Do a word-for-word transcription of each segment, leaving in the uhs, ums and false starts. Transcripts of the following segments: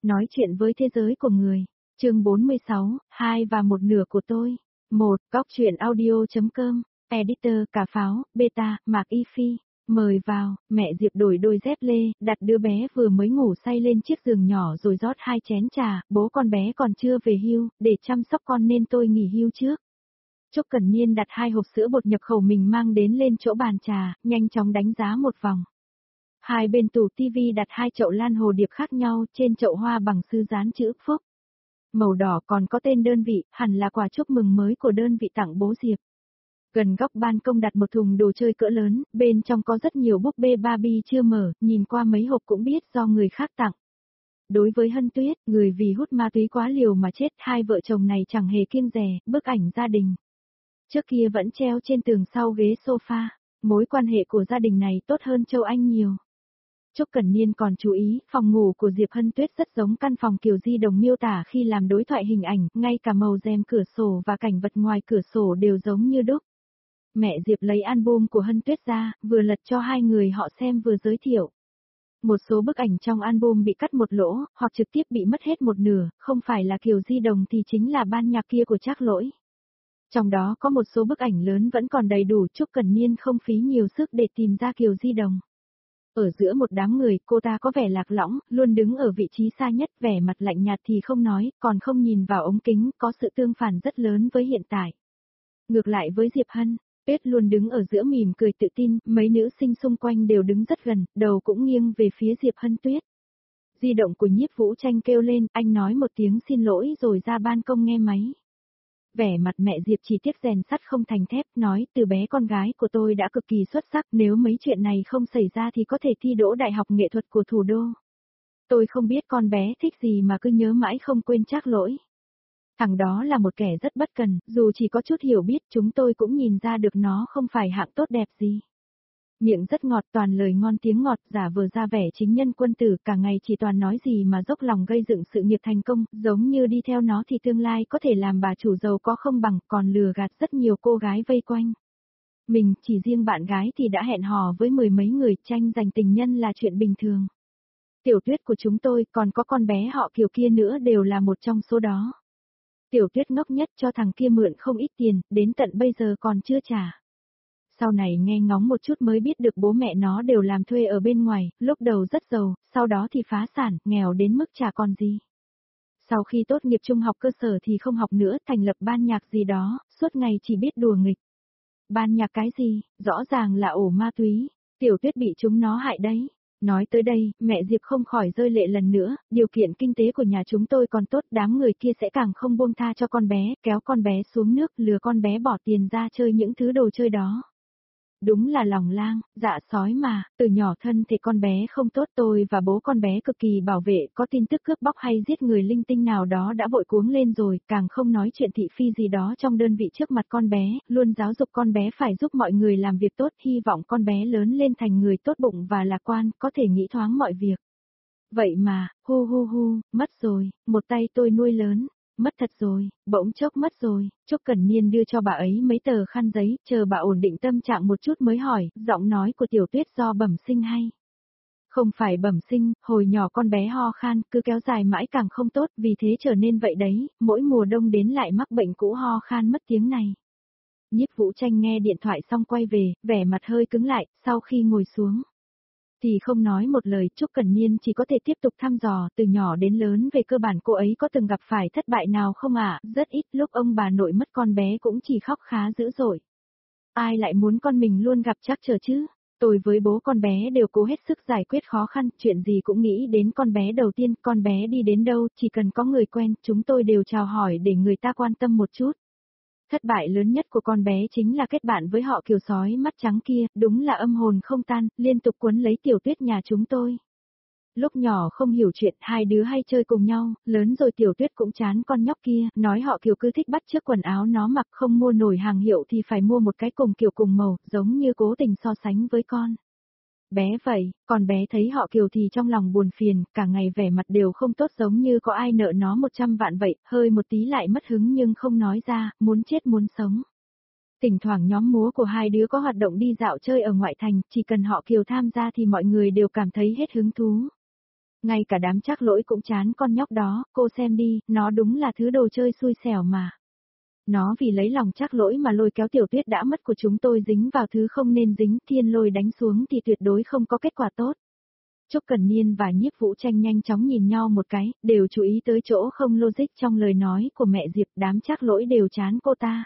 Nói chuyện với thế giới của người. Chương bốn mươi sáu, hai và một nửa của tôi. một. Góc truyện audio.com. Editor, Cà Pháo, Beta, Mạc Y Phi. Mời vào, mẹ Diệp đổi đôi dép lê, đặt đứa bé vừa mới ngủ say lên chiếc giường nhỏ rồi rót hai chén trà, bố con bé còn chưa về hưu, để chăm sóc con nên tôi nghỉ hưu trước. Trúc Cẩn Niên đặt hai hộp sữa bột nhập khẩu mình mang đến lên chỗ bàn trà, nhanh chóng đánh giá một vòng. Hai bên tủ tivi đặt hai chậu lan hồ điệp khác nhau, trên chậu hoa bằng sư dán chữ Phúc. Màu đỏ còn có tên đơn vị, hẳn là quà chúc mừng mới của đơn vị tặng bố Diệp. Gần góc ban công đặt một thùng đồ chơi cỡ lớn, bên trong có rất nhiều búp bê Barbie chưa mở, nhìn qua mấy hộp cũng biết do người khác tặng. Đối với Hân Tuyết, người vì hút ma túy quá liều mà chết, hai vợ chồng này chẳng hề kiêng dè, bức ảnh gia đình. Trước kia vẫn treo trên tường sau ghế sofa, mối quan hệ của gia đình này tốt hơn Châu Anh nhiều. Trúc Cẩn Niên còn chú ý, phòng ngủ của Diệp Hân Tuyết rất giống căn phòng kiểu di đồng miêu tả khi làm đối thoại hình ảnh, ngay cả màu rèm cửa sổ và cảnh vật ngoài cửa sổ đều giống như đúc. Mẹ Diệp lấy album của Hân Tuyết ra, vừa lật cho hai người họ xem vừa giới thiệu. Một số bức ảnh trong album bị cắt một lỗ, hoặc trực tiếp bị mất hết một nửa, không phải là kiểu di đồng thì chính là ban nhạc kia của Trác Lỗi. Trong đó có một số bức ảnh lớn vẫn còn đầy đủ, Trúc Cẩn Niên không phí nhiều sức để tìm ra kiểu di đồng. Ở giữa một đám người, cô ta có vẻ lạc lõng, luôn đứng ở vị trí xa nhất, vẻ mặt lạnh nhạt thì không nói, còn không nhìn vào ống kính, có sự tương phản rất lớn với hiện tại. Ngược lại với Diệp Hân, Tuyết luôn đứng ở giữa mỉm cười tự tin, mấy nữ sinh xung quanh đều đứng rất gần, đầu cũng nghiêng về phía Diệp Hân Tuyết. Di động của Nhiếp Vũ Tranh kêu lên, anh nói một tiếng xin lỗi rồi ra ban công nghe máy. Vẻ mặt mẹ Diệp chỉ tiếc rèn sắt không thành thép, nói từ bé con gái của tôi đã cực kỳ xuất sắc, nếu mấy chuyện này không xảy ra thì có thể thi đỗ Đại học Nghệ thuật của thủ đô. Tôi không biết con bé thích gì mà cứ nhớ mãi không quên Trác Lỗi. Thằng đó là một kẻ rất bất cần, dù chỉ có chút hiểu biết chúng tôi cũng nhìn ra được nó không phải hạng tốt đẹp gì. Miệng rất ngọt, toàn lời ngon tiếng ngọt, giả vờ ra vẻ chính nhân quân tử, cả ngày chỉ toàn nói gì mà dốc lòng gây dựng sự nghiệp thành công, giống như đi theo nó thì tương lai có thể làm bà chủ giàu có không bằng, còn lừa gạt rất nhiều cô gái vây quanh. Mình, chỉ riêng bạn gái thì đã hẹn hò với mười mấy người, tranh giành tình nhân là chuyện bình thường. Tiểu Tuyết của chúng tôi, còn có con bé họ Kiều kia nữa đều là một trong số đó. Tiểu Tuyết ngốc nhất, cho thằng kia mượn không ít tiền, đến tận bây giờ còn chưa trả. Sau này nghe ngóng một chút mới biết được bố mẹ nó đều làm thuê ở bên ngoài, lúc đầu rất giàu, sau đó thì phá sản, nghèo đến mức chả còn gì. Sau khi tốt nghiệp trung học cơ sở thì không học nữa, thành lập ban nhạc gì đó, suốt ngày chỉ biết đùa nghịch. Ban nhạc cái gì, rõ ràng là ổ ma túy, Tiểu Tuyết bị chúng nó hại đấy. Nói tới đây, mẹ Diệp không khỏi rơi lệ lần nữa, điều kiện kinh tế của nhà chúng tôi còn tốt, đám người kia sẽ càng không buông tha cho con bé, kéo con bé xuống nước, lừa con bé bỏ tiền ra chơi những thứ đồ chơi đó. Đúng là lòng lang, dạ sói mà, từ nhỏ thân thì con bé không tốt, tôi và bố con bé cực kỳ bảo vệ, có tin tức cướp bóc hay giết người linh tinh nào đó đã vội cuống lên rồi, càng không nói chuyện thị phi gì đó trong đơn vị trước mặt con bé, luôn giáo dục con bé phải giúp mọi người làm việc tốt, hy vọng con bé lớn lên thành người tốt bụng và lạc quan, có thể nghĩ thoáng mọi việc. Vậy mà, hu hu hu, mất rồi, một tay tôi nuôi lớn. Mất thật rồi, bỗng chốc mất rồi, Trúc Cẩn Niên đưa cho bà ấy mấy tờ khăn giấy, chờ bà ổn định tâm trạng một chút mới hỏi, giọng nói của Tiểu Tuyết do bẩm sinh hay? Không phải bẩm sinh, hồi nhỏ con bé ho khan, cứ kéo dài mãi càng không tốt, vì thế trở nên vậy đấy, mỗi mùa đông đến lại mắc bệnh cũ ho khan mất tiếng này. Nhiếp Vũ Tranh nghe điện thoại xong quay về, vẻ mặt hơi cứng lại, sau khi ngồi xuống thì không nói một lời, Trúc Cẩn Niên chỉ có thể tiếp tục thăm dò, từ nhỏ đến lớn về cơ bản cô ấy có từng gặp phải thất bại nào không ạ, à? Rất ít, lúc ông bà nội mất con bé cũng chỉ khóc khá dữ dội. Ai lại muốn con mình luôn gặp trắc trở chứ? Tôi với bố con bé đều cố hết sức giải quyết khó khăn, chuyện gì cũng nghĩ đến con bé đầu tiên, con bé đi đến đâu, chỉ cần có người quen, chúng tôi đều chào hỏi để người ta quan tâm một chút. Thất bại lớn nhất của con bé chính là kết bạn với họ Kiều sói mắt trắng kia, đúng là âm hồn không tan, liên tục quấn lấy Tiểu Tuyết nhà chúng tôi. Lúc nhỏ không hiểu chuyện, hai đứa hay chơi cùng nhau, lớn rồi Tiểu Tuyết cũng chán con nhóc kia, nói họ Kiều cứ thích bắt chước quần áo nó mặc, không mua nổi hàng hiệu thì phải mua một cái cùng kiểu cùng màu, giống như cố tình so sánh với con. Bé vậy, còn bé thấy họ Kiều thì trong lòng buồn phiền, cả ngày vẻ mặt đều không tốt, giống như có ai nợ nó một trăm vạn vậy, hơi một tí lại mất hứng nhưng không nói ra, muốn chết muốn sống. Thỉnh thoảng nhóm múa của hai đứa có hoạt động đi dạo chơi ở ngoại thành, chỉ cần họ Kiều tham gia thì mọi người đều cảm thấy hết hứng thú. Ngay cả đám Trác Lỗi cũng chán con nhóc đó, cô xem đi, nó đúng là thứ đồ chơi xui xẻo mà. Nó vì lấy lòng Trác Lỗi mà lôi kéo Tiểu Tuyết đã mất của chúng tôi dính vào thứ không nên dính, thiên lôi đánh xuống thì tuyệt đối không có kết quả tốt. Trúc Cần Niên và Nhiếp Vũ Tranh nhanh chóng nhìn nhau một cái, đều chú ý tới chỗ không logic trong lời nói của mẹ Diệp, đám Trác Lỗi đều chán cô ta.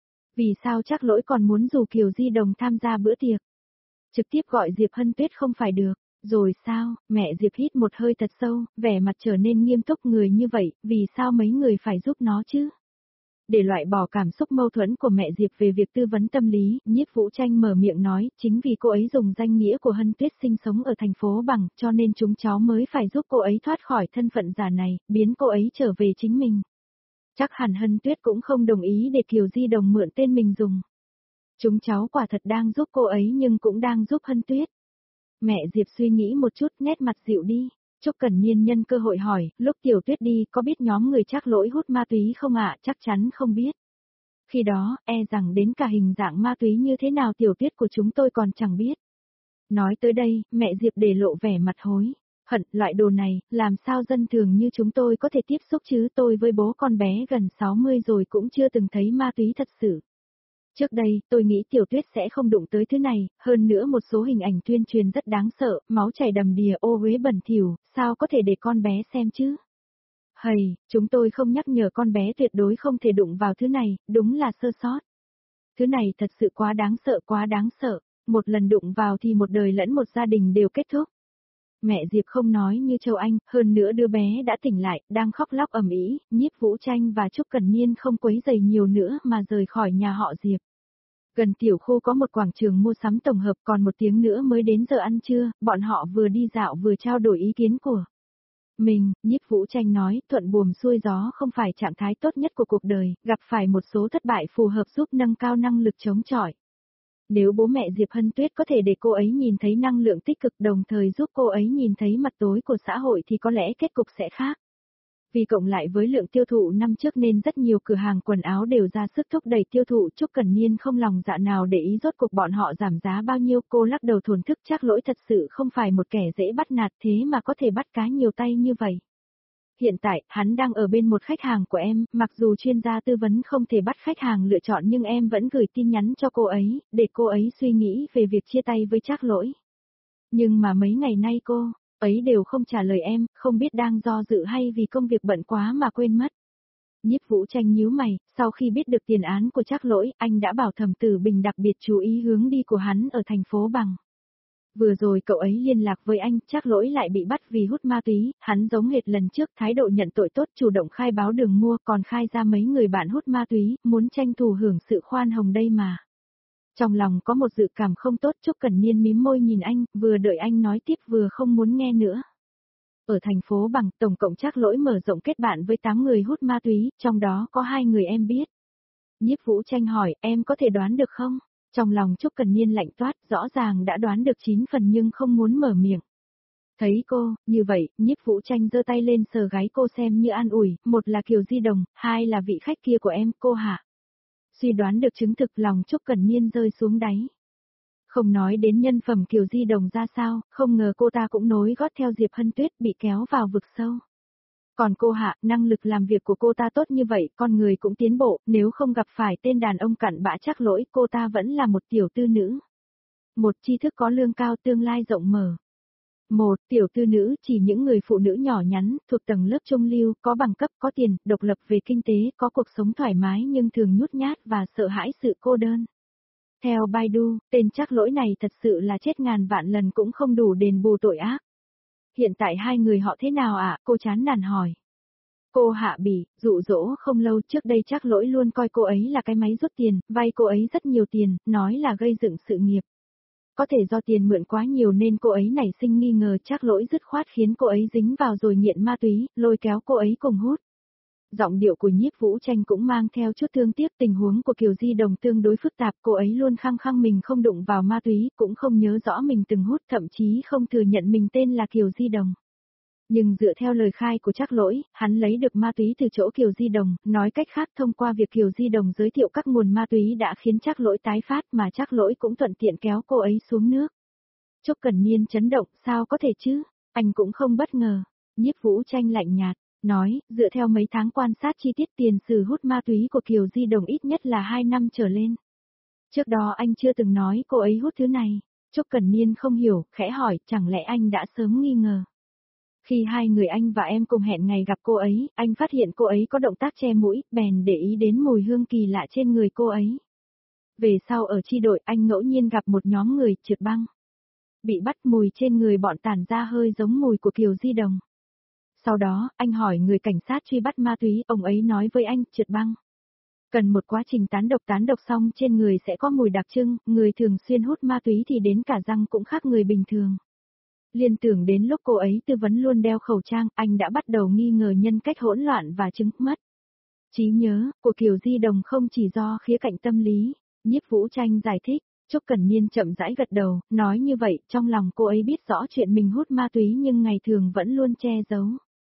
Vì sao Trác Lỗi còn muốn dù Kiều Di Đồng tham gia bữa tiệc? Trực tiếp gọi Diệp Hân Tuyết không phải được. Rồi sao, mẹ Diệp hít một hơi thật sâu, vẻ mặt trở nên nghiêm túc, người như vậy, vì sao mấy người phải giúp nó chứ? Để loại bỏ cảm xúc mâu thuẫn của mẹ Diệp về việc tư vấn tâm lý, Nhiếp Vũ Tranh mở miệng nói, chính vì cô ấy dùng danh nghĩa của Hân Tuyết sinh sống ở thành phố Bằng, cho nên chúng cháu mới phải giúp cô ấy thoát khỏi thân phận giả này, biến cô ấy trở về chính mình. Chắc hẳn Hân Tuyết cũng không đồng ý để Kiều Di Đồng mượn tên mình dùng. Chúng cháu quả thật đang giúp cô ấy nhưng cũng đang giúp Hân Tuyết. Mẹ Diệp suy nghĩ một chút, nét mặt dịu đi. Trúc Cần Niên nhân cơ hội hỏi, lúc Tiểu Tuyết đi, có biết nhóm người Trác Lỗi hút ma túy không ạ? Chắc chắn không biết. Khi đó, e rằng đến cả hình dạng ma túy như thế nào Tiểu Tuyết của chúng tôi còn chẳng biết. Nói tới đây, mẹ Diệp để lộ vẻ mặt hối hận, loại đồ này, làm sao dân thường như chúng tôi có thể tiếp xúc chứ, tôi với bố con bé gần sáu mươi rồi cũng chưa từng thấy ma túy thật sự. Trước đây, tôi nghĩ Tiểu Tuyết sẽ không đụng tới thứ này, hơn nữa một số hình ảnh tuyên truyền rất đáng sợ, máu chảy đầm đìa, ô uế bẩn thỉu, sao có thể để con bé xem chứ? Hầy, chúng tôi không nhắc nhở con bé tuyệt đối không thể đụng vào thứ này, đúng là sơ sót. Thứ này thật sự quá đáng sợ, quá đáng sợ, một lần đụng vào thì một đời lẫn một gia đình đều kết thúc. Mẹ Diệp không nói như Châu Anh, hơn nữa đứa bé đã tỉnh lại, đang khóc lóc ầm ĩ, Nhiếp Vũ Tranh và Trúc Cần Niên không quấy rầy nhiều nữa mà rời khỏi nhà họ Diệp. Gần tiểu khu có một quảng trường mua sắm tổng hợp, còn một tiếng nữa mới đến giờ ăn trưa, bọn họ vừa đi dạo vừa trao đổi ý kiến của mình. Nhiếp Vũ Tranh nói, thuận buồm xuôi gió không phải trạng thái tốt nhất của cuộc đời, gặp phải một số thất bại phù hợp giúp nâng cao năng lực chống chọi. Nếu bố mẹ Diệp Hân Tuyết có thể để cô ấy nhìn thấy năng lượng tích cực đồng thời giúp cô ấy nhìn thấy mặt tối của xã hội thì có lẽ kết cục sẽ khác. Vì cộng lại với lượng tiêu thụ năm trước nên rất nhiều cửa hàng quần áo đều ra sức thúc đẩy tiêu thụ. Trúc Cần Niên không lòng dạ nào để ý rốt cuộc bọn họ giảm giá bao nhiêu, cô lắc đầu thổn thức, Trác Lỗi thật sự không phải một kẻ dễ bắt nạt thế mà có thể bắt cá nhiều tay như vậy. Hiện tại, hắn đang ở bên một khách hàng của em, mặc dù chuyên gia tư vấn không thể bắt khách hàng lựa chọn nhưng em vẫn gửi tin nhắn cho cô ấy, để cô ấy suy nghĩ về việc chia tay với Trác Lỗi. Nhưng mà mấy ngày nay cô ấy đều không trả lời em, không biết đang do dự hay vì công việc bận quá mà quên mất. Nhiếp Vũ Tranh nhíu mày, sau khi biết được tiền án của Trác Lỗi, anh đã bảo Thẩm Tử Bình đặc biệt chú ý hướng đi của hắn ở thành phố Bằng. Vừa rồi cậu ấy liên lạc với anh, Trác Lỗi lại bị bắt vì hút ma túy, hắn giống hệt lần trước, thái độ nhận tội tốt, chủ động khai báo đường mua, còn khai ra mấy người bạn hút ma túy, muốn tranh thủ hưởng sự khoan hồng đây mà. Trong lòng có một dự cảm không tốt, Trúc Cần Niên mím môi nhìn anh, vừa đợi anh nói tiếp vừa không muốn nghe nữa. Ở thành phố Bằng, tổng cộng Trác Lỗi mở rộng kết bạn với tám người hút ma túy, trong đó có hai người em biết. Nhiếp Vũ Tranh hỏi, em có thể đoán được không? Trong lòng Trúc Cần Niên lạnh toát, rõ ràng đã đoán được chín phần nhưng không muốn mở miệng. Thấy cô, như vậy, Nhiếp Vũ Tranh giơ tay lên sờ gáy cô xem như an ủi, một là Kiều Di Đồng, hai là vị khách kia của em, cô hả? Suy đoán được chứng thực, lòng Trúc Cần Niên rơi xuống đáy. Không nói đến nhân phẩm Kiều Di Đồng ra sao, không ngờ cô ta cũng nối gót theo Diệp Hân Tuyết bị kéo vào vực sâu. Còn cô hạ, năng lực làm việc của cô ta tốt như vậy, con người cũng tiến bộ, nếu không gặp phải tên đàn ông cặn bã Trác Lỗi, cô ta vẫn là một tiểu tư nữ. Một tri thức có lương cao, tương lai rộng mở. Một tiểu tư nữ chỉ những người phụ nữ nhỏ nhắn, thuộc tầng lớp trung lưu, có bằng cấp, có tiền, độc lập về kinh tế, có cuộc sống thoải mái nhưng thường nhút nhát và sợ hãi sự cô đơn. Theo Baidu, tên Trác Lỗi này thật sự là chết ngàn vạn lần cũng không đủ đền bù tội ác. Hiện tại hai người họ thế nào ạ? À? Cô chán nản hỏi. Cô Hạ bị dụ dỗ không lâu, trước đây Trác Lỗi luôn coi cô ấy là cái máy rút tiền, vay cô ấy rất nhiều tiền, nói là gây dựng sự nghiệp. Có thể do tiền mượn quá nhiều nên cô ấy nảy sinh nghi ngờ, Trác Lỗi dứt khoát khiến cô ấy dính vào rồi nghiện ma túy, lôi kéo cô ấy cùng hút. Giọng điệu của Nhiếp Vũ Tranh cũng mang theo chút thương tiếc, tình huống của Kiều Di Đồng tương đối phức tạp, cô ấy luôn khăng khăng mình không đụng vào ma túy, cũng không nhớ rõ mình từng hút, thậm chí không thừa nhận mình tên là Kiều Di Đồng. Nhưng dựa theo lời khai của Trác Lỗi, hắn lấy được ma túy từ chỗ Kiều Di Đồng, nói cách khác thông qua việc Kiều Di Đồng giới thiệu các nguồn ma túy đã khiến Trác Lỗi tái phát mà Trác Lỗi cũng thuận tiện kéo cô ấy xuống nước. Trúc Cần Niên chấn động, sao có thể chứ? Anh cũng không bất ngờ. Nhiếp Vũ Tranh lạnh nhạt, nói, dựa theo mấy tháng quan sát chi tiết tiền sử hút ma túy của Kiều Di Đồng ít nhất là hai năm trở lên. Trước đó anh chưa từng nói cô ấy hút thứ này. Trúc Cẩn Niên không hiểu, khẽ hỏi, chẳng lẽ anh đã sớm nghi ngờ. Khi hai người anh và em cùng hẹn ngày gặp cô ấy, anh phát hiện cô ấy có động tác che mũi, bèn để ý đến mùi hương kỳ lạ trên người cô ấy. Về sau ở chi đội anh ngẫu nhiên gặp một nhóm người trượt băng. Bị bắt mùi trên người bọn tản ra hơi giống mùi của Kiều Di Đồng. Sau đó, anh hỏi người cảnh sát truy bắt ma túy, ông ấy nói với anh, trượt băng. Cần một quá trình tán độc tán độc xong trên người sẽ có mùi đặc trưng, người thường xuyên hút ma túy thì đến cả răng cũng khác người bình thường. Liên tưởng đến lúc cô ấy tư vấn luôn đeo khẩu trang, anh đã bắt đầu nghi ngờ nhân cách hỗn loạn và chứng mất. Trí nhớ của Kiều Di Đồng không chỉ do khía cạnh tâm lý, Nhiếp Vũ Tranh giải thích. Trúc Cẩn Niên chậm rãi gật đầu, nói như vậy, trong lòng cô ấy biết rõ chuyện mình hút ma túy nhưng ngày thường vẫn luôn che giấu.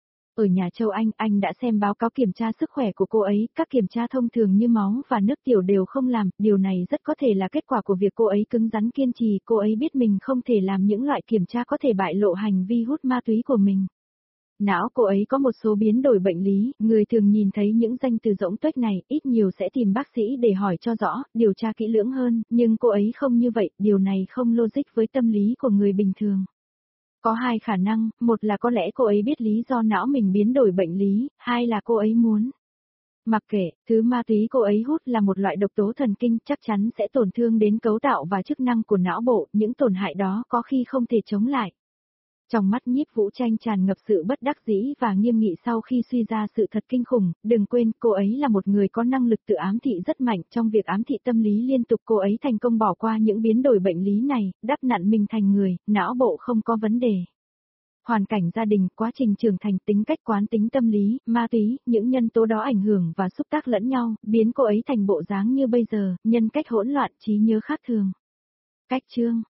Ở nhà Châu Anh, anh đã xem báo cáo kiểm tra sức khỏe của cô ấy, các kiểm tra thông thường như máu và nước tiểu đều không làm, điều này rất có thể là kết quả của việc cô ấy cứng rắn kiên trì, cô ấy biết mình không thể làm những loại kiểm tra có thể bại lộ hành vi hút ma túy của mình. Não cô ấy có một số biến đổi bệnh lý, người thường nhìn thấy những danh từ rỗng tuếch này, ít nhiều sẽ tìm bác sĩ để hỏi cho rõ, điều tra kỹ lưỡng hơn, nhưng cô ấy không như vậy, điều này không logic với tâm lý của người bình thường. Có hai khả năng, một là có lẽ cô ấy biết lý do não mình biến đổi bệnh lý, hai là cô ấy muốn. Mặc kệ, thứ ma túy cô ấy hút là một loại độc tố thần kinh chắc chắn sẽ tổn thương đến cấu tạo và chức năng của não bộ, những tổn hại đó có khi không thể chống lại. Trong mắt Nhiếp Vũ Tranh tràn ngập sự bất đắc dĩ và nghiêm nghị sau khi suy ra sự thật kinh khủng, đừng quên cô ấy là một người có năng lực tự ám thị rất mạnh, trong việc ám thị tâm lý liên tục cô ấy thành công bỏ qua những biến đổi bệnh lý này, đắp nặn mình thành người, não bộ không có vấn đề. Hoàn cảnh gia đình, quá trình trưởng thành, tính cách, quán tính tâm lý, ma túy, những nhân tố đó ảnh hưởng và xúc tác lẫn nhau, biến cô ấy thành bộ dáng như bây giờ, nhân cách hỗn loạn, trí nhớ khác thường. Cách chương